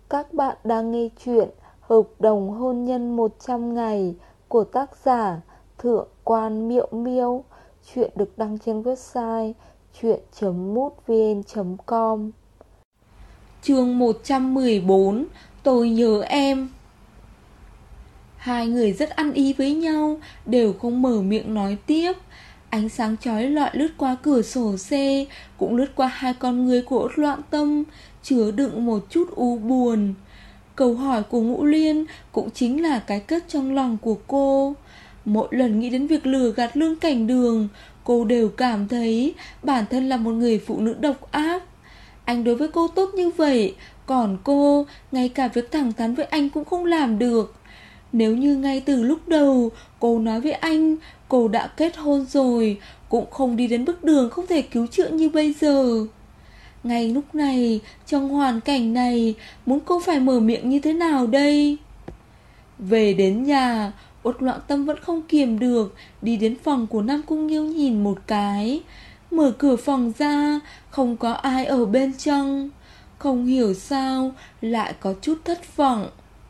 Các bạn đang nghe chuyện Hợp đồng hôn nhân 100 ngày của tác giả Thượng quan Miệu Miêu. Chuyện được đăng trên website chuyện.mútvn.com. Chương 114. Tôi nhớ em. Hai người rất ăn ý với nhau, đều không mở miệng nói tiếp. Ánh sáng chói lọi lướt qua cửa sổ xe, cũng lướt qua hai con người của Út Loạn Tâm, chứa đựng một chút u buồn. Câu hỏi của Ngũ Liên cũng chính là cái cất trong lòng của cô. Mỗi lần nghĩ đến việc lừa gạt Lương Cảnh Đường, cô đều cảm thấy bản thân là một người phụ nữ độc ác. Anh đối với cô tốt như vậy, còn cô ngay cả việc thẳng thắn với anh cũng không làm được. Nếu như ngay từ lúc đầu cô nói với anh cô đã kết hôn rồi, cũng không đi đến bước đường không thể cứu chữa như bây giờ. Ngay lúc này, trong hoàn cảnh này, muốn cô phải mở miệng như thế nào đây? Về đến nhà, Uất Loạn Tâm vẫn không kiềm được, đi đến phòng của Nam Cung Nghiêu nhìn một cái. Mở cửa phòng ra, không có ai ở bên trong. Không hiểu sao, lại có chút thất vọng.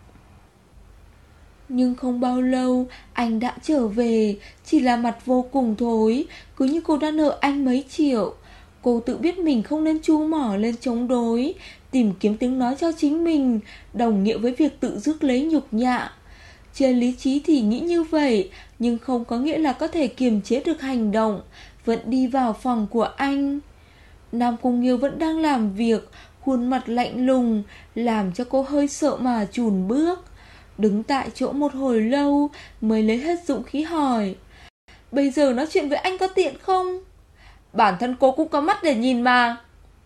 Nhưng không bao lâu, anh đã trở về, chỉ là mặt vô cùng thối, cứ như cô đã nợ anh mấy triệu. Cô tự biết mình không nên chu mỏ lên chống đối, tìm kiếm tiếng nói cho chính mình, đồng nghĩa với việc tự rước lấy nhục nhã. Trên lý trí thì nghĩ như vậy, nhưng không có nghĩa là có thể kiềm chế được hành động. Vẫn đi vào phòng của anh. Nam Cung Nghiêu vẫn đang làm việc, khuôn mặt lạnh lùng, làm cho cô hơi sợ mà chùn bước. Đứng tại chỗ một hồi lâu mới lấy hết dũng khí hỏi: bây giờ nói chuyện với anh có tiện không? Bản thân cô cũng có mắt để nhìn mà.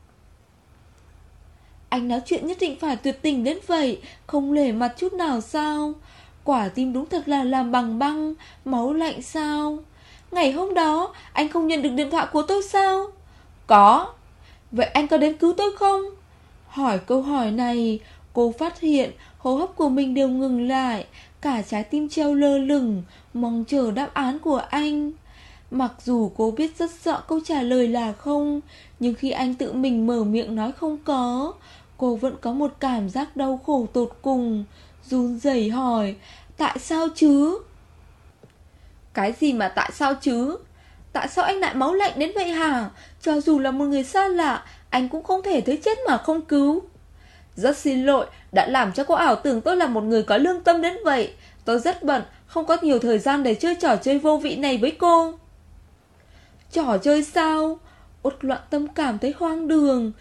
Anh nói chuyện nhất định phải tuyệt tình đến vậy, không lề mặt chút nào sao? Quả tim đúng thật là làm bằng băng, máu lạnh sao? Ngày hôm đó anh không nhận được điện thoại của tôi sao? Có. Vậy anh có đến cứu tôi không? Hỏi câu hỏi này, cô phát hiện hô hấp của mình đều ngừng lại, cả trái tim treo lơ lửng, mong chờ đáp án của anh. Mặc dù cô biết rất rõ câu trả lời là không, nhưng khi anh tự mình mở miệng nói không có, cô vẫn có một cảm giác đau khổ tột cùng, run rẩy hỏi: tại sao chứ? Cái gì mà tại sao chứ? Tại sao anh lại máu lạnh đến vậy hả? Cho dù là một người xa lạ, anh cũng không thể thấy chết mà không cứu. Rất xin lỗi, đã làm cho cô ảo tưởng tôi là một người có lương tâm đến vậy. Tôi rất bận, không có nhiều thời gian để chơi trò chơi vô vị này với cô. Trò chơi sao? Uất Loạn Tâm cảm thấy hoang đường.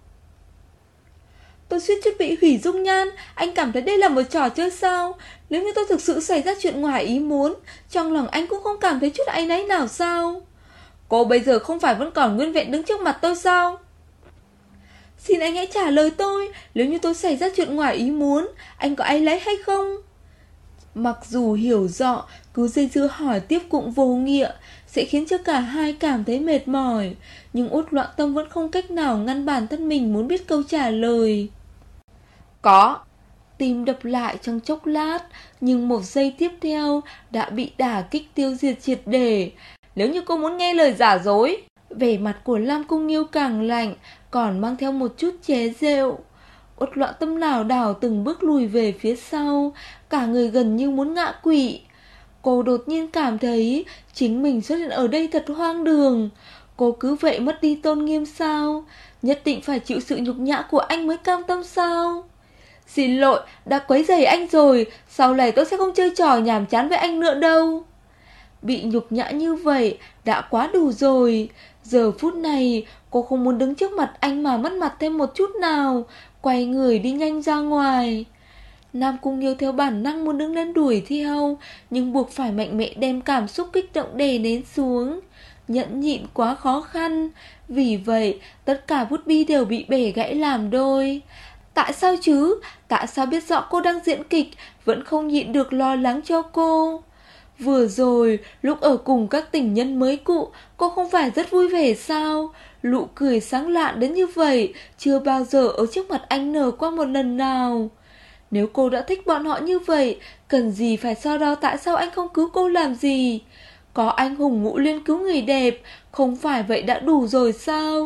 Tôi suýt chút bị hủy dung nhan, anh cảm thấy đây là một trò chơi sao? Nếu như tôi thực sự xảy ra chuyện ngoài ý muốn, trong lòng anh cũng không cảm thấy chút áy náy nào sao? Cô bây giờ không phải vẫn còn nguyên vẹn đứng trước mặt tôi sao? Xin anh hãy trả lời tôi, nếu như tôi xảy ra chuyện ngoài ý muốn, anh có áy náy hay không? Mặc dù hiểu rõ, cứ dây dưa hỏi tiếp cũng vô nghĩa, sẽ khiến cho cả hai cảm thấy mệt mỏi. Nhưng Uất Loạn Tâm vẫn không cách nào ngăn bản thân mình muốn biết câu trả lời. Có. Tim đập lại trong chốc lát, nhưng một giây tiếp theo đã bị đả kích tiêu diệt triệt để. Nếu như cô muốn nghe lời giả dối. Vẻ mặt của Lam Cung Nghiêu càng lạnh, còn mang theo một chút chế giễu. Uất Loạn Tâm lảo đảo từng bước lùi về phía sau, cả người gần như muốn ngã quỵ. Cô đột nhiên cảm thấy chính mình xuất hiện ở đây thật hoang đường. Cô cứ vậy mất đi tôn nghiêm sao? Nhất định phải chịu sự nhục nhã của anh mới cam tâm sao? Xin lỗi, đã quấy rầy anh rồi, sau này tôi sẽ không chơi trò nhàm chán với anh nữa đâu. Bị nhục nhã như vậy đã quá đủ rồi. Giờ phút này cô không muốn đứng trước mặt anh mà mất mặt thêm một chút nào, quay người đi nhanh ra ngoài. Nam Cung Nghiêu theo bản năng muốn đứng lên đuổi theo, nhưng buộc phải mạnh mẽ đem cảm xúc kích động đè nén xuống. Nhẫn nhịn quá khó khăn, vì vậy tất cả bút bi đều bị bẻ gãy làm đôi. Tại sao chứ? Tại sao biết rõ cô đang diễn kịch vẫn không nhịn được lo lắng cho cô? Vừa rồi, lúc ở cùng các tình nhân mới cũ, cô không phải rất vui vẻ sao? Nụ cười sáng lạn đến như vậy, chưa bao giờ ở trước mặt anh nở qua một lần nào. Nếu cô đã thích bọn họ như vậy, cần gì phải so đo tại sao anh không cứu cô làm gì? Có anh hùng Ngũ Liên cứu người đẹp, không phải vậy đã đủ rồi sao?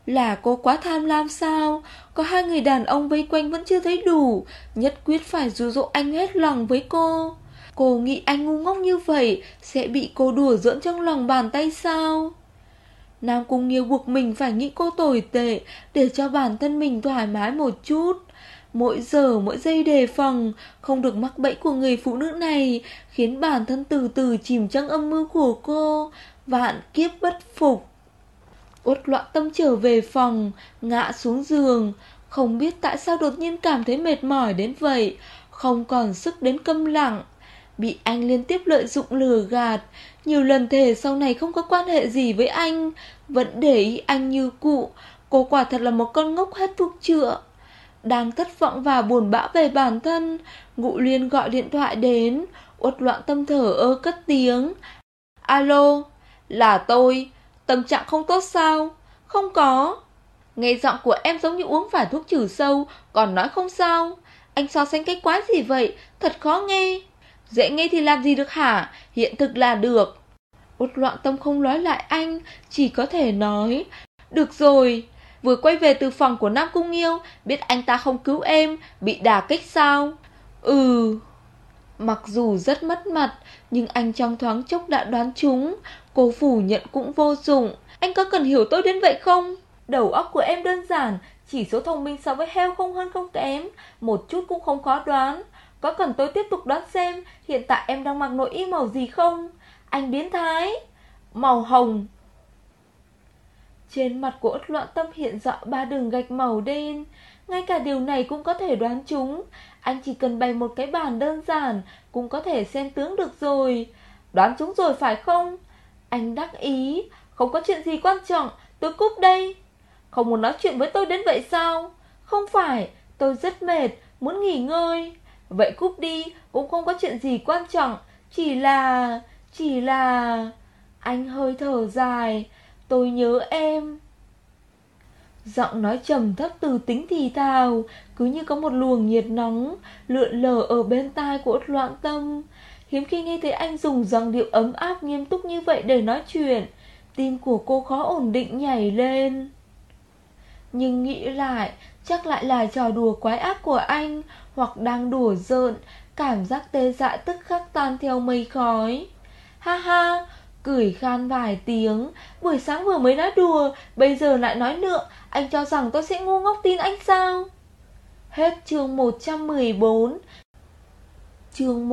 Là cô quá tham lam sao? Có hai người đàn ông vây quanh vẫn chưa thấy đủ, nhất quyết phải dụ dỗ anh hết lòng với cô. Cô nghĩ anh ngu ngốc như vậy sẽ bị cô đùa giỡn trong lòng bàn tay sao? Nam Cung Nghiêu buộc mình phải nghĩ cô tồi tệ để cho bản thân mình thoải mái một chút. Mỗi giờ mỗi giây đề phòng không được mắc bẫy của người phụ nữ này, khiến bản thân từ từ chìm trong âm mưu của cô, vạn kiếp bất phục. Uất Loạn Tâm trở về phòng, ngã xuống giường, không biết tại sao đột nhiên cảm thấy mệt mỏi đến vậy, không còn sức đến câm lặng. Bị anh liên tiếp lợi dụng lừa gạt, nhiều lần thề sau này không có quan hệ gì với anh, vẫn để ý anh như cũ. Cô quả thật là một con ngốc hết thuốc chữa. Đang thất vọng và buồn bã về bản thân, Ngụ Liên gọi điện thoại đến. Uất Loạn Tâm thở ơ cất tiếng. Alo, là tôi. Tâm trạng không tốt sao? Không có. Nghe giọng của em giống như uống phải thuốc trừ sâu, còn nói không sao. Anh so sánh cái quái gì vậy? Thật khó nghe. Dễ nghe thì làm gì được hả? Hiện thực là được. Uất Loạn Tâm không nói lại anh, chỉ có thể nói. Được rồi. Vừa quay về từ phòng của Nam Cung Nghiêu, biết anh ta không cứu em, bị đả kích sao? Ừ. Mặc dù rất mất mặt, nhưng anh trong thoáng chốc đã đoán trúng. Cô phủ nhận cũng vô dụng. Anh có cần hiểu tôi đến vậy không? Đầu óc của em đơn giản, chỉ số thông minh so với heo không hơn không kém, một chút cũng không khó đoán. Có cần tôi tiếp tục đoán xem hiện tại em đang mặc nội y màu gì không? Anh biến thái. Màu hồng. Trên mặt của Uất Loạn Tâm hiện rõ 3 đường gạch màu đen. Ngay cả điều này cũng có thể đoán trúng. Anh chỉ cần bày một cái bàn đơn giản cũng có thể xem tướng được rồi. Đoán trúng rồi phải không? Anh đắc ý. Không có chuyện gì quan trọng, tôi cúp đây. Không muốn nói chuyện với tôi đến vậy sao? Không phải, tôi rất mệt, muốn nghỉ ngơi. Vậy cúp đi, cũng không có chuyện gì quan trọng. Chỉ là... Anh hơi thở dài. Tôi nhớ em. Giọng nói trầm thấp từ tính thì thào, cứ như có một luồng nhiệt nóng lượn lờ ở bên tai của Uất Loạn Tâm. Hiếm khi nghe thấy anh dùng giọng điệu ấm áp nghiêm túc như vậy để nói chuyện, tim của cô khó ổn định nhảy lên. Nhưng nghĩ lại, chắc lại là trò đùa quái ác của anh, hoặc đang đùa giỡn, cảm giác tê dại tức khắc tan theo mây khói. Ha ha, cười khan vài tiếng, buổi sáng vừa mới nói đùa, bây giờ lại nói nữa, anh cho rằng tôi sẽ ngu ngốc tin anh sao? Hết chương 114. Chương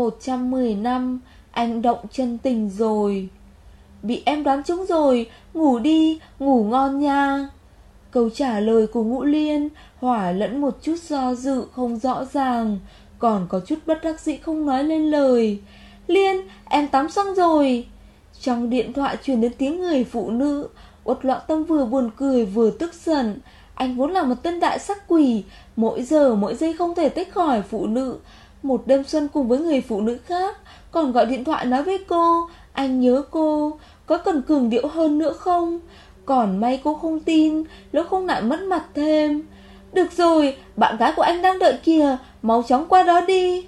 115, anh động chân tình rồi. Bị em đoán trúng rồi, ngủ đi, ngủ ngon nha. Câu trả lời của Ngũ Liên hòa lẫn một chút do dự không rõ ràng, còn có chút bất đắc dĩ không nói lên lời. Liên, em tắm xong rồi. Trong điện thoại truyền đến tiếng người phụ nữ. Uất Loạn Tâm vừa buồn cười vừa tức giận. Anh vốn là một tên đại sắc quỷ, mỗi giờ mỗi giây không thể tách khỏi phụ nữ. Một đêm xuân cùng với người phụ nữ khác, còn gọi điện thoại nói với cô anh nhớ cô. Có cần cường điệu hơn nữa không? Còn may cô không tin, nếu không lại mất mặt thêm. Được rồi, bạn gái của anh đang đợi kìa, mau chóng qua đó đi.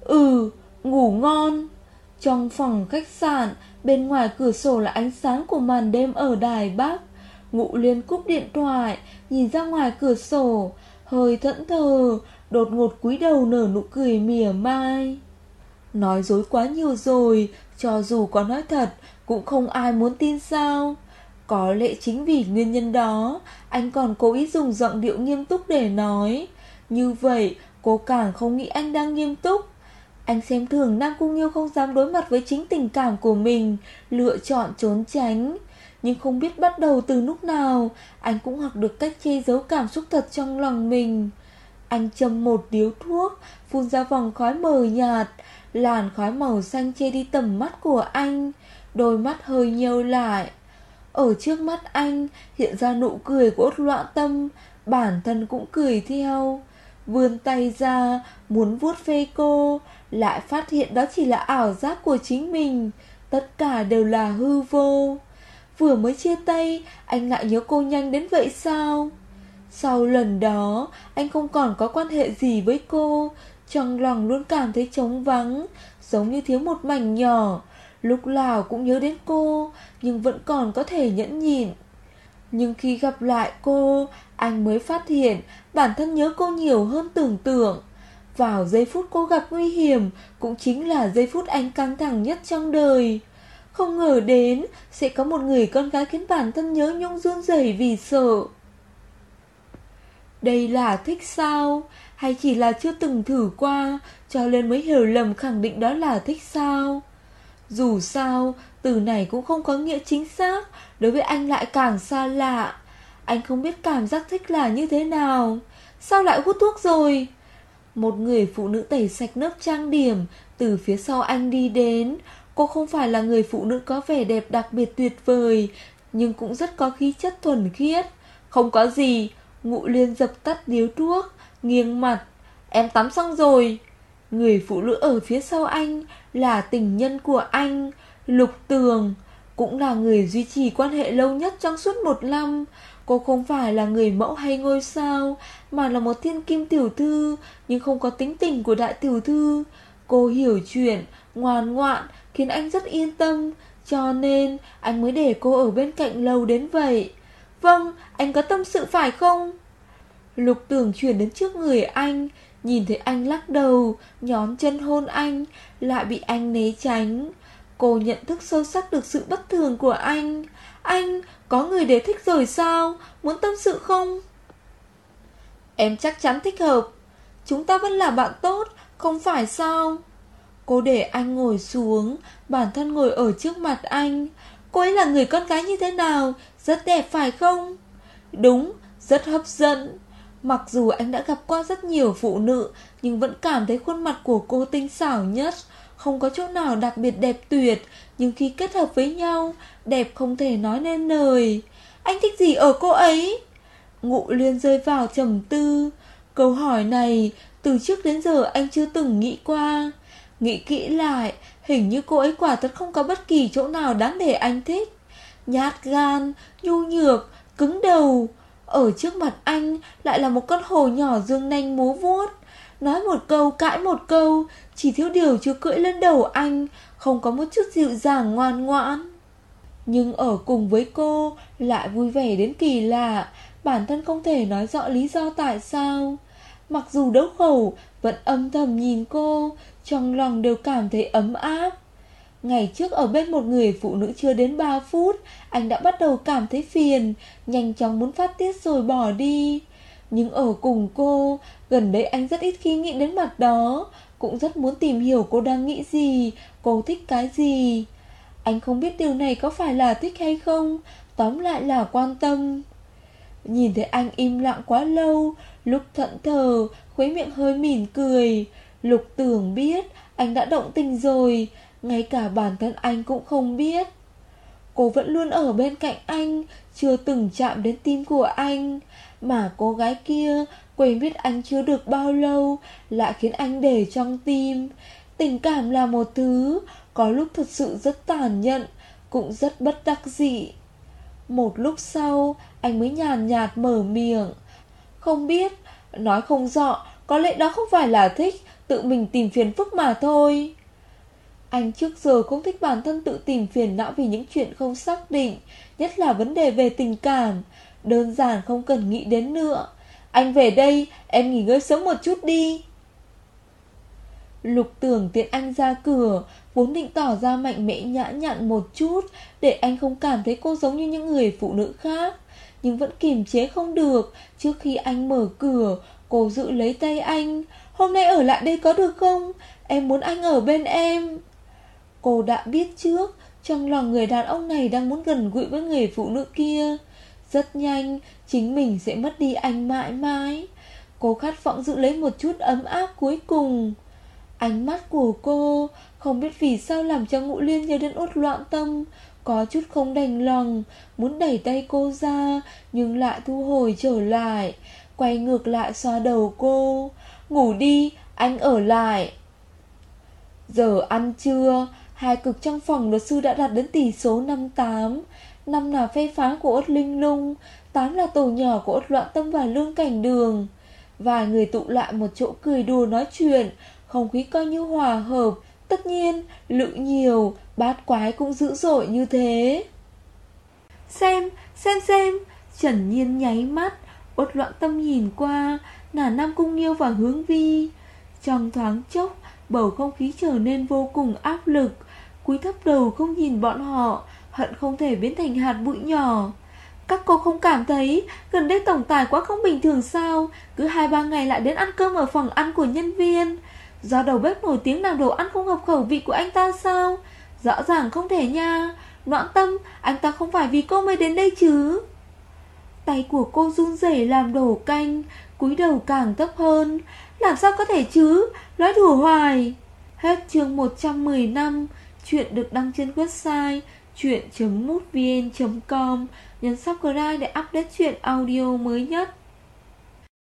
Ừ, ngủ ngon. Trong phòng khách sạn, bên ngoài cửa sổ là ánh sáng của màn đêm ở Đài Bắc. Ngụ Liên cúp điện thoại, nhìn ra ngoài cửa sổ, hơi thẫn thờ, đột ngột cúi đầu nở nụ cười mỉa mai. Nói dối quá nhiều rồi, cho dù có nói thật, cũng không ai muốn tin sao. Có lẽ chính vì nguyên nhân đó, anh còn cố ý dùng giọng điệu nghiêm túc để nói. Như vậy, cô càng không nghĩ anh đang nghiêm túc. Anh xem thường Nam Cung Nghiêu không dám đối mặt với chính tình cảm của mình, lựa chọn trốn tránh. Nhưng không biết bắt đầu từ lúc nào, anh cũng học được cách che giấu cảm xúc thật trong lòng mình. Anh châm một điếu thuốc, phun ra vòng khói mờ nhạt, làn khói màu xanh che đi tầm mắt của anh, đôi mắt hơi nheo lại. Ở trước mắt anh hiện ra nụ cười của Uất Loạn Tâm, bản thân cũng cười theo. Vươn tay ra muốn vuốt ve cô, lại phát hiện đó chỉ là ảo giác của chính mình, tất cả đều là hư vô. Vừa mới chia tay, anh lại nhớ cô nhanh đến vậy sao? Sau lần đó, anh không còn có quan hệ gì với cô, trong lòng luôn cảm thấy trống vắng, giống như thiếu một mảnh nhỏ. Lúc nào cũng nhớ đến cô, nhưng vẫn còn có thể nhẫn nhịn. Nhưng khi gặp lại cô, anh mới phát hiện bản thân nhớ cô nhiều hơn tưởng tượng. Vào giây phút cô gặp nguy hiểm, cũng chính là giây phút anh căng thẳng nhất trong đời. Không ngờ đến sẽ có một người con gái khiến bản thân nhớ nhung run rẩy vì sợ. Đây là thích sao? Hay chỉ là chưa từng thử qua, cho nên mới hiểu lầm khẳng định đó là thích sao? Dù sao, từ này cũng không có nghĩa chính xác, đối với anh lại càng xa lạ. Anh không biết cảm giác thích là như thế nào. Sao lại hút thuốc rồi? Một người phụ nữ tẩy sạch lớp trang điểm từ phía sau anh đi đến. Cô không phải là người phụ nữ có vẻ đẹp đặc biệt tuyệt vời, nhưng cũng rất có khí chất thuần khiết. Không có gì. Ngụ Liên dập tắt điếu thuốc, nghiêng mặt. Em tắm xong rồi. Người phụ nữ ở phía sau anh là tình nhân của anh, Lục Tường, cũng là người duy trì quan hệ lâu nhất trong suốt 1 năm. Cô không phải là người mẫu hay ngôi sao, mà là một thiên kim tiểu thư, nhưng không có tính tình của đại tiểu thư. Cô hiểu chuyện, ngoan ngoãn, khiến anh rất yên tâm, cho nên anh mới để cô ở bên cạnh lâu đến vậy. Vâng, anh có tâm sự phải không? Lục Tường chuyển đến trước người anh, nhìn thấy anh lắc đầu, nhón chân hôn anh, lại bị anh né tránh. Cô nhận thức sâu sắc được sự bất thường của anh. Anh, có người để thích rồi sao? Muốn tâm sự không? Em chắc chắn thích hợp. Chúng ta vẫn là bạn tốt, không phải sao? Cô để anh ngồi xuống, bản thân ngồi ở trước mặt anh. Cô ấy là người con gái như thế nào? Rất đẹp phải không? Đúng, rất hấp dẫn. Mặc dù anh đã gặp qua rất nhiều phụ nữ, nhưng vẫn cảm thấy khuôn mặt của cô tinh xảo nhất. Không có chỗ nào đặc biệt đẹp tuyệt, nhưng khi kết hợp với nhau, đẹp không thể nói nên lời. Anh thích gì ở cô ấy? Ngụ Liên rơi vào trầm tư. Câu hỏi này, từ trước đến giờ anh chưa từng nghĩ qua. Nghĩ kỹ lại, hình như cô ấy quả thật không có bất kỳ chỗ nào đáng để anh thích. Nhát gan, nhu nhược, cứng đầu. Ở trước mặt anh lại là một con hổ nhỏ dương nanh múa vuốt. Nói một câu cãi một câu, chỉ thiếu điều chưa cưỡi lên đầu anh, không có một chút dịu dàng ngoan ngoãn. Nhưng ở cùng với cô lại vui vẻ đến kỳ lạ. Bản thân không thể nói rõ lý do tại sao. Mặc dù đấu khẩu, vẫn âm thầm nhìn cô, trong lòng đều cảm thấy ấm áp. Ngày trước ở bên một người phụ nữ chưa đến 3 phút, anh đã bắt đầu cảm thấy phiền, nhanh chóng muốn phát tiết rồi bỏ đi. Nhưng ở cùng cô, gần đây anh rất ít khi nghĩ đến mặt đó, cũng rất muốn tìm hiểu cô đang nghĩ gì, cô thích cái gì. Anh không biết điều này có phải là thích hay không, tóm lại là quan tâm. Nhìn thấy anh im lặng quá lâu, lúc thẫn thờ, khuấy miệng hơi mỉm cười. Lục Tưởng biết anh đã động tình rồi, ngay cả bản thân anh cũng không biết. Cô vẫn luôn ở bên cạnh anh, chưa từng chạm đến tim của anh. Mà cô gái kia quen biết anh chưa được bao lâu, lại khiến anh để trong tim. Tình cảm là một thứ, có lúc thật sự rất tàn nhẫn, cũng rất bất đắc dĩ. Một lúc sau, anh mới nhàn nhạt mở miệng. Không biết, nói không rõ, có lẽ đó không phải là thích, tự mình tìm phiền phức mà thôi. Anh trước giờ không thích bản thân tự tìm phiền não vì những chuyện không xác định, nhất là vấn đề về tình cảm. Đơn giản không cần nghĩ đến nữa. Anh về đây, em nghỉ ngơi sớm một chút đi. Lục Tưởng tiện anh ra cửa, vốn định tỏ ra mạnh mẽ nhã nhặn một chút, để anh không cảm thấy cô giống như những người phụ nữ khác. Nhưng vẫn kiềm chế không được. Trước khi anh mở cửa, cô giữ lấy tay anh. Hôm nay ở lại đây có được không? Em muốn anh ở bên em. Cô đã biết trước, trong lòng người đàn ông này đang muốn gần gũi với người phụ nữ kia. Rất nhanh, chính mình sẽ mất đi anh mãi mãi. Cô khát vọng giữ lấy một chút ấm áp cuối cùng. Ánh mắt của cô không biết vì sao làm cho Ngũ Liên nhớ đến Uất Loạn Tâm, có chút không đành lòng, muốn đẩy tay cô ra, nhưng lại thu hồi trở lại, quay ngược lại xoa đầu cô. Ngủ đi, anh ở lại. Giờ ăn trưa, hai cực trong phòng luật sư đã đạt đến tỷ số 5-8. 5 là phê phán của Uất Linh Lung, 8 là tổ nhỏ của Uất Loạn Tâm và Lương Cảnh Đường. Vài người tụ lại một chỗ cười đùa nói chuyện, không khí coi như hòa hợp. Tất nhiên, lự nhiều, bát quái cũng dữ dội như thế. Xem, Trần Nhiên nháy mắt, Uất Loạn Tâm nhìn qua, là Nam Cung Nghiêu và Hướng Vi. Trong thoáng chốc, bầu không khí trở nên vô cùng áp lực. Cúi thấp đầu không nhìn bọn họ, hận không thể biến thành hạt bụi nhỏ. Các cô không cảm thấy gần đây tổng tài quá không bình thường sao? Cứ 2-3 ngày lại đến ăn cơm ở phòng ăn của nhân viên. Do đầu bếp nổi tiếng làm đồ ăn không hợp khẩu vị của anh ta sao? Rõ ràng không thể nha. Noãn Tâm, anh ta không phải vì cô mới đến đây chứ? Tay của cô run rẩy làm đổ canh, cúi đầu càng thấp hơn. Làm sao có thể chứ? Nói đùa hoài. Hết chương 115. Chuyện được đăng trên website chuyện.mútvn.com. Nhấn subscribe để update chuyện audio mới nhất.